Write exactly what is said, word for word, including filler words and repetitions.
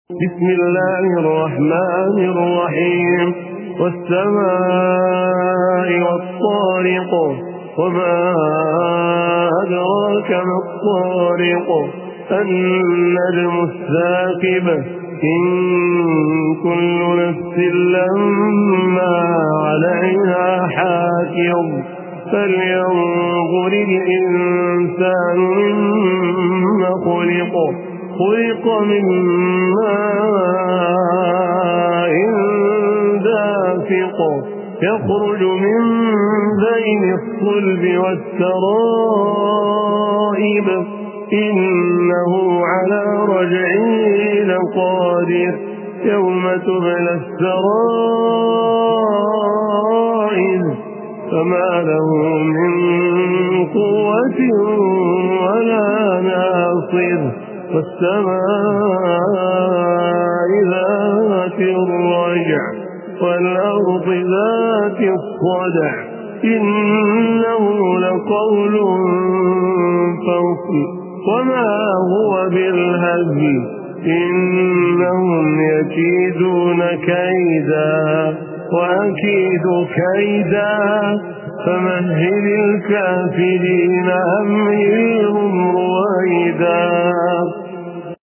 بسم الله الرحمن الرحيم والسماء والطارق وما أدراك ما الطارق النجم الثاقب إن كل نفس لما عليها حافظ فلينظر الإنسان مما خلق خلق من ماء دافق يخرج من بين الصلب والترائب إنه على رجعه لقادر يوم تبلى السرائر فما له من قوة ولا ناصر والسماء ذات الرجع والأرض ذات الصدع إنه لقول فصل وما هو بالهزل إنهم يكيدون كيدا وأكيد كيدا فمهل الكافرين أمهلهم رويدا